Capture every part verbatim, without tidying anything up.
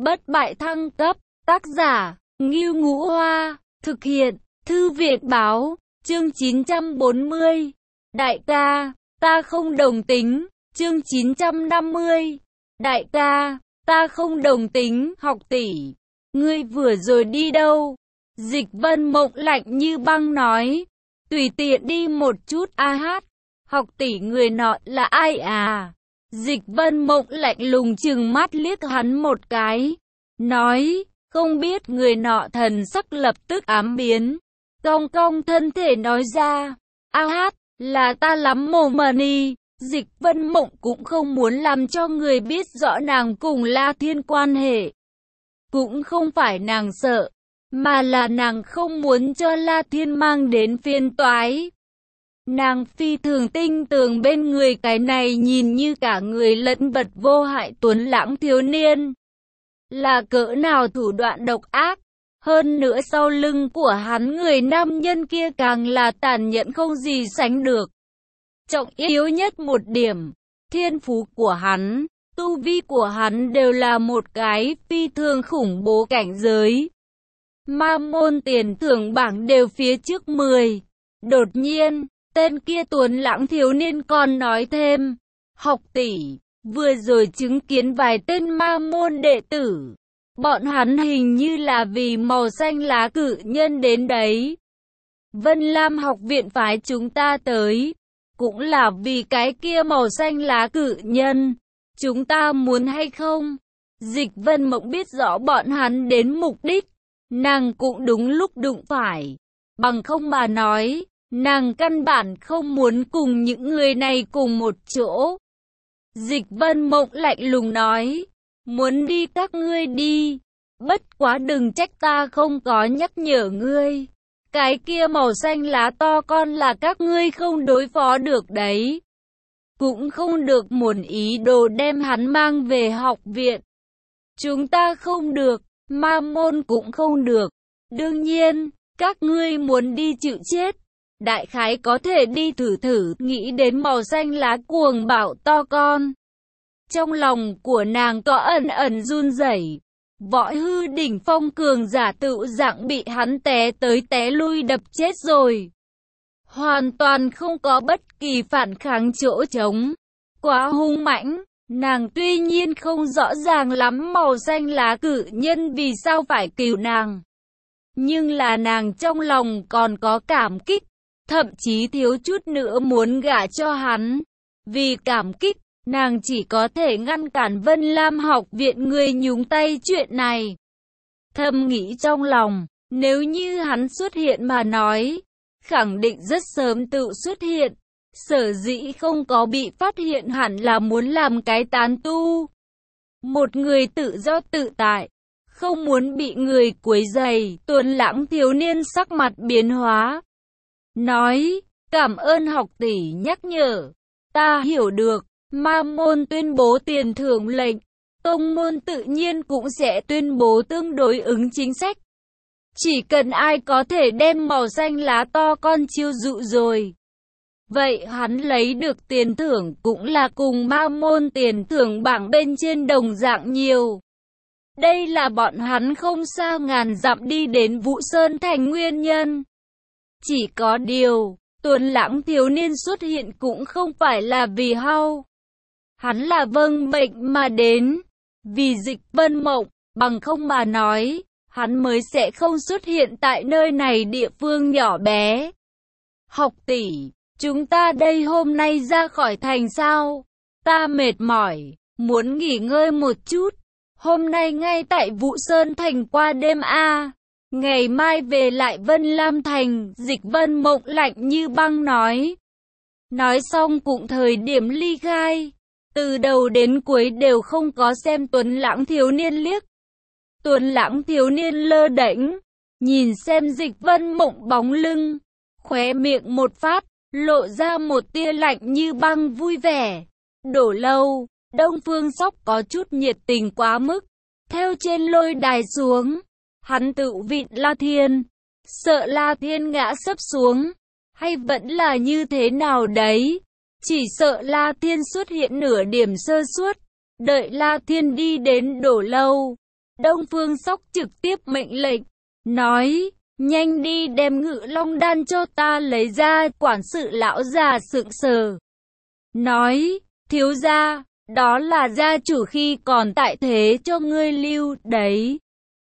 Bất bại thăng cấp, tác giả, Ngưu Ngũ Hoa, thực hiện, Thư viện báo, chương chín trăm bốn mươi. Đại ca, ta không đồng tính, chương chín trăm năm mươi. Đại ca, ta không đồng tính, Học tỷ, ngươi vừa rồi đi đâu? Dịch Vân Mộng lạnh như băng nói, tùy tiện đi một chút a hát. Học tỷ người nọ là ai à? Dịch Vân Mộng lạnh lùng trừng mắt liếc hắn một cái, nói, không biết. Người nọ thần sắc lập tức ám biến, cong cong thân thể nói ra, a hát, là ta lắm mồm mà ni. Dịch Vân Mộng cũng không muốn làm cho người biết rõ nàng cùng La Thiên quan hệ. Cũng không phải nàng sợ, mà là nàng không muốn cho La Thiên mang đến phiền toái. Nàng phi thường tinh tường bên người cái này nhìn như cả người lẫn vật vô hại tuấn lãng thiếu niên. Là cỡ nào thủ đoạn độc ác. Hơn nữa sau lưng của hắn người nam nhân kia càng là tàn nhẫn không gì sánh được. Trọng yếu nhất một điểm, thiên phú của hắn, tu vi của hắn đều là một cái phi thường khủng bố cảnh giới. Ma môn tiền thưởng bảng đều phía trước mười. Đột nhiên, tên kia tuấn lãng thiếu niên còn nói thêm, Học tỷ, vừa rồi chứng kiến vài tên ma môn đệ tử. Bọn hắn hình như là vì màu xanh lá cự nhân đến đấy. Vân Lam học viện phái chúng ta tới, cũng là vì cái kia màu xanh lá cự nhân. Chúng ta muốn hay không? Dịch Vân Mộng biết rõ bọn hắn đến mục đích, nàng cũng đúng lúc đụng phải. Bằng không mà nói, nàng căn bản không muốn cùng những người này cùng một chỗ. Dịch Vân Mộng lạnh lùng nói, muốn đi các ngươi đi, bất quá đừng trách ta không có nhắc nhở ngươi. Cái kia màu xanh lá to con là các ngươi không đối phó được đấy. Cũng không được muốn ý đồ đem hắn mang về học viện. Chúng ta không được, ma môn cũng không được. Đương nhiên, các ngươi muốn đi chịu chết, đại khái có thể đi thử thử, nghĩ đến màu xanh lá cuồng bạo to con. Trong lòng của nàng có ẩn ẩn run rẩy. Võ hư đỉnh phong cường giả tự dạng bị hắn té tới té lui đập chết rồi. Hoàn toàn không có bất kỳ phản kháng chỗ trống. Quá hung mãnh, nàng tuy nhiên không rõ ràng lắm màu xanh lá cự nhân vì sao phải cứu nàng. Nhưng là nàng trong lòng còn có cảm kích, thậm chí thiếu chút nữa muốn gả cho hắn. Vì cảm kích, nàng chỉ có thể ngăn cản Vân Lam học viện người nhúng tay chuyện này. Thầm nghĩ trong lòng, nếu như hắn xuất hiện mà nói, khẳng định rất sớm tự xuất hiện. Sở dĩ không có bị phát hiện hẳn là muốn làm cái tán tu. Một người tự do tự tại, không muốn bị người quấy rầy. Tuấn lãng thiếu niên sắc mặt biến hóa, nói, cảm ơn học tỷ nhắc nhở, ta hiểu được. Ma môn tuyên bố tiền thưởng lệnh, tông môn tự nhiên cũng sẽ tuyên bố tương đối ứng chính sách. Chỉ cần ai có thể đem màu xanh lá to con chiêu dụ rồi, vậy hắn lấy được tiền thưởng cũng là cùng ma môn tiền thưởng bảng bên trên đồng dạng nhiều. Đây là bọn hắn không sao ngàn dặm đi đến Vũ Sơn thành nguyên nhân. Chỉ có điều, tuấn lãng thiếu niên xuất hiện cũng không phải là vì hao. Hắn là vâng bệnh mà đến, vì Dịch Vân Mộng, bằng không mà nói, hắn mới sẽ không xuất hiện tại nơi này địa phương nhỏ bé. Học tỷ, chúng ta đây hôm nay ra khỏi thành sao? Ta mệt mỏi, muốn nghỉ ngơi một chút. Hôm nay ngay tại Vũ Sơn thành qua đêm a, ngày mai về lại Vân Lam thành. Dịch Vân Mộng lạnh như băng nói. Nói xong cũng thời điểm ly khai. Từ đầu đến cuối đều không có xem tuấn lãng thiếu niên liếc. Tuấn lãng thiếu niên lơ đễnh, nhìn xem Dịch Vân Mộng bóng lưng, khóe miệng một phát, lộ ra một tia lạnh như băng vui vẻ. Đổ lâu, Đông Phương Sóc có chút nhiệt tình quá mức, theo trên lôi đài xuống, hắn tự vịn La Thiên, sợ La Thiên ngã sấp xuống, hay vẫn là như thế nào đấy. Chỉ sợ La Thiên xuất hiện nửa điểm sơ suất, đợi La Thiên đi đến đổ lâu, Đông Phương Sóc trực tiếp mệnh lệnh, nói, nhanh đi đem Ngự Long đan cho ta lấy ra. Quản sự lão già sững sờ, nói, thiếu gia, đó là gia chủ khi còn tại thế cho ngươi lưu đấy.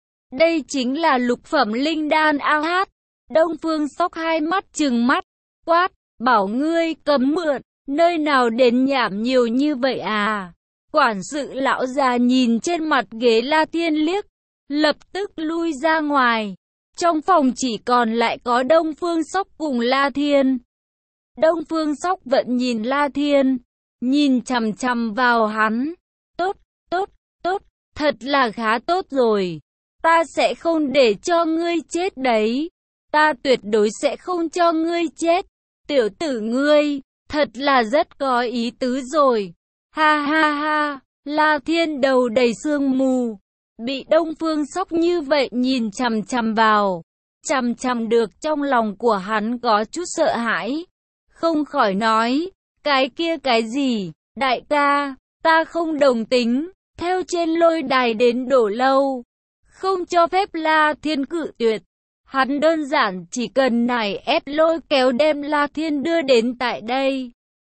Đây chính là lục phẩm linh đan a hát. Đông Phương Sóc hai mắt trừng mắt, quát, bảo ngươi cấm mượn, nơi nào đến nhảm nhiều như vậy à? Quản sự lão già nhìn trên mặt ghế La Thiên liếc, lập tức lui ra ngoài. Trong phòng chỉ còn lại có Đông Phương Sóc cùng La Thiên. Đông Phương Sóc vẫn nhìn La Thiên, nhìn chằm chằm vào hắn. Tốt, tốt, tốt, thật là khá tốt rồi. Ta sẽ không để cho ngươi chết đấy. Ta tuyệt đối sẽ không cho ngươi chết. Tiểu tử ngươi, thật là rất có ý tứ rồi. Ha ha ha, La Thiên đầu đầy sương mù, bị Đông Phương Sóc như vậy nhìn chằm chằm vào, chằm chằm được trong lòng của hắn có chút sợ hãi, không khỏi nói, cái kia cái gì, đại ca, ta không đồng tính, theo trên lôi đài đến Đổ Lâu, không cho phép. La Thiên cự tuyệt, hắn đơn giản chỉ cần nài ép lôi kéo đem La Thiên đưa đến tại đây.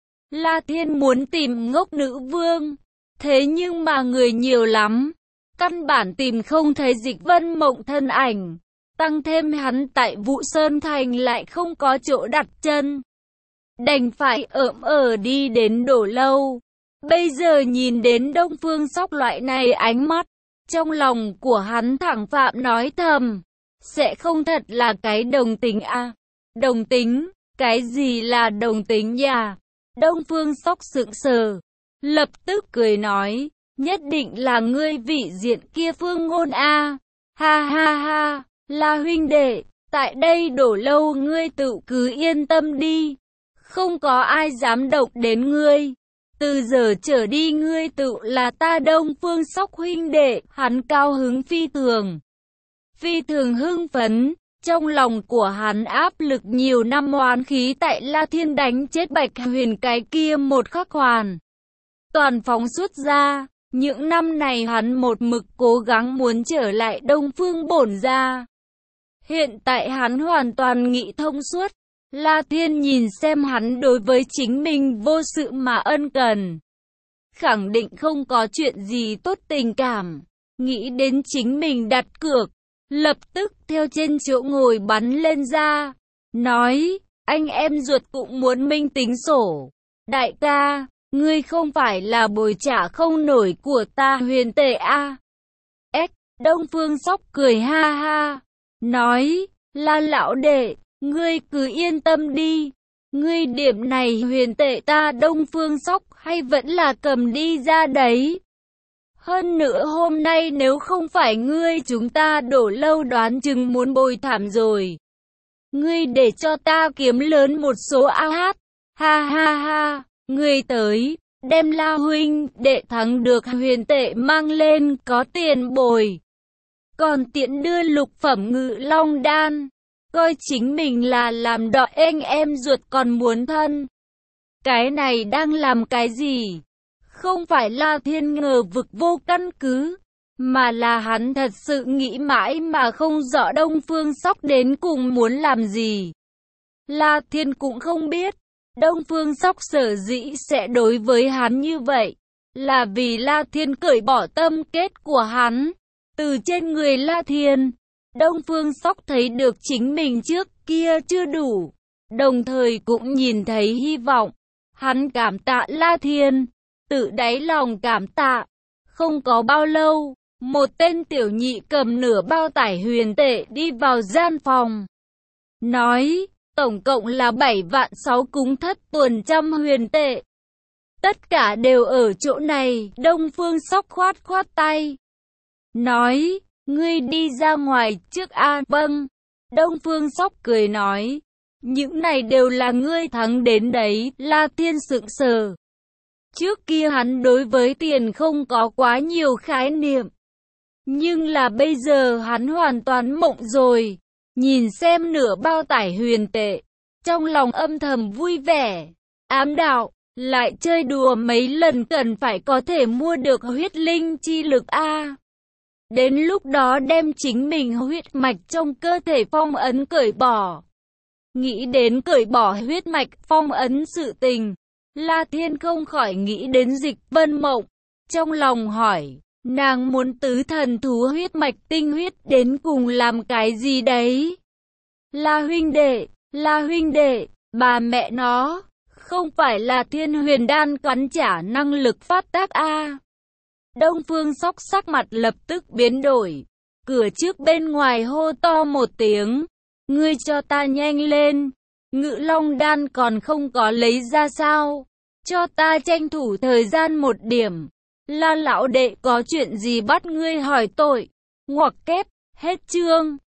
La Thiên muốn tìm Ngốc Nữ Vương, thế nhưng mà người nhiều lắm, căn bản tìm không thấy Dịch Vân Mộng thân ảnh, tăng thêm hắn tại Vũ Sơn Thành lại không có chỗ đặt chân, đành phải ợm ờ đi đến Đổ Lâu. Bây giờ nhìn đến Đông Phương Sóc loại này ánh mắt, trong lòng của hắn thẳng phạm nói thầm, sẽ không thật là cái đồng tính à? Đồng tính? Cái gì là đồng tính nhà? Đông Phương Sóc sững sờ, lập tức cười nói, nhất định là ngươi vị diện kia Phương Ngôn a. Ha ha ha, La huynh đệ, tại đây Đổ Lâu ngươi tự cứ yên tâm đi, không có ai dám động đến ngươi. Từ giờ trở đi ngươi tự là ta Đông Phương Sóc huynh đệ. Hắn cao hứng phi thường, phi thường hưng phấn. Trong lòng của hắn áp lực nhiều năm oán khí tại La Thiên đánh chết Bạch Huyền cái kia một khắc hoàn toàn phóng xuất ra. Những năm này hắn một mực cố gắng muốn trở lại Đông Phương bổn gia. Hiện tại hắn hoàn toàn nghĩ thông suốt. La Thiên nhìn xem hắn đối với chính mình vô sự mà ân cần, khẳng định không có chuyện gì tốt tình cảm. Nghĩ đến chính mình đặt cược, lập tức theo trên chỗ ngồi bắn lên ra, nói, anh em ruột cũng muốn minh tính sổ. Đại ca, ngươi không phải là bồi trả không nổi của ta Huyền Tệ a? Ếch, Đông Phương Sóc cười ha ha, nói, La lão đệ, ngươi cứ yên tâm đi. Ngươi điểm này Huyền Tệ ta Đông Phương Sóc hay vẫn là cầm đi ra đấy. Hơn nữa hôm nay nếu không phải ngươi chúng ta Đổ Lâu đoán chừng muốn bồi thảm rồi. Ngươi để cho ta kiếm lớn một số a hát. Ha ha ha, ngươi tới, đem La huynh đệ thắng được Huyền Tệ mang lên có tiền bồi. Còn tiện đưa lục phẩm Ngự Long đan, coi chính mình là làm đọ anh em ruột còn muốn thân. Cái này đang làm cái gì? Không phải La Thiên ngờ vực vô căn cứ, mà là hắn thật sự nghĩ mãi mà không rõ Đông Phương Sóc đến cùng muốn làm gì. La Thiên cũng không biết, Đông Phương Sóc sở dĩ sẽ đối với hắn như vậy, là vì La Thiên cởi bỏ tâm kết của hắn. Từ trên người La Thiên, Đông Phương Sóc thấy được chính mình trước kia chưa đủ, đồng thời cũng nhìn thấy hy vọng. Hắn cảm tạ La Thiên, tự đáy lòng cảm tạ. Không có bao lâu, một tên tiểu nhị cầm nửa bao tải Huyền Tệ đi vào gian phòng, nói, tổng cộng là bảy vạn sáu cúng thất tuần trăm Huyền Tệ. Tất cả đều ở chỗ này. Đông Phương Sóc khoát khoát tay, nói, ngươi đi ra ngoài trước a. Vâng. Đông Phương Sóc cười nói, những này đều là ngươi thắng đến đấy. La Thiên sững sờ. Trước kia hắn đối với tiền không có quá nhiều khái niệm, nhưng là bây giờ hắn hoàn toàn mộng rồi. Nhìn xem nửa bao tải Huyền Tệ, trong lòng âm thầm vui vẻ, ám đạo, lại chơi đùa mấy lần cần phải có thể mua được huyết linh chi lực a. Đến lúc đó đem chính mình huyết mạch trong cơ thể phong ấn cởi bỏ. Nghĩ đến cởi bỏ huyết mạch phong ấn sự tình, La Thiên không khỏi nghĩ đến Dịch Vân Mộng. Trong lòng hỏi, nàng muốn tứ thần thú huyết mạch tinh huyết đến cùng làm cái gì đấy? La huynh đệ, La huynh đệ, bà mẹ nó, không phải là Thiên Huyền Đan cắn trả năng lực phát tác a? Đông Phương Sóc sắc mặt lập tức biến đổi, cửa trước bên ngoài hô to một tiếng, ngươi cho ta nhanh lên, Ngự Long Đan còn không có lấy ra sao, cho ta tranh thủ thời gian một điểm. La lão đệ có chuyện gì bắt ngươi hỏi tội? Ngoặc kép, hết chương.